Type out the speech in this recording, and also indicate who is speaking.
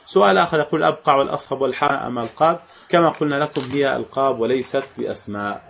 Speaker 1: سؤال آخر يقول: الأبقع والأصهب والحاء أم ألقاب؟ كما قلنا لكم هي ألقاب وليست بأسماء.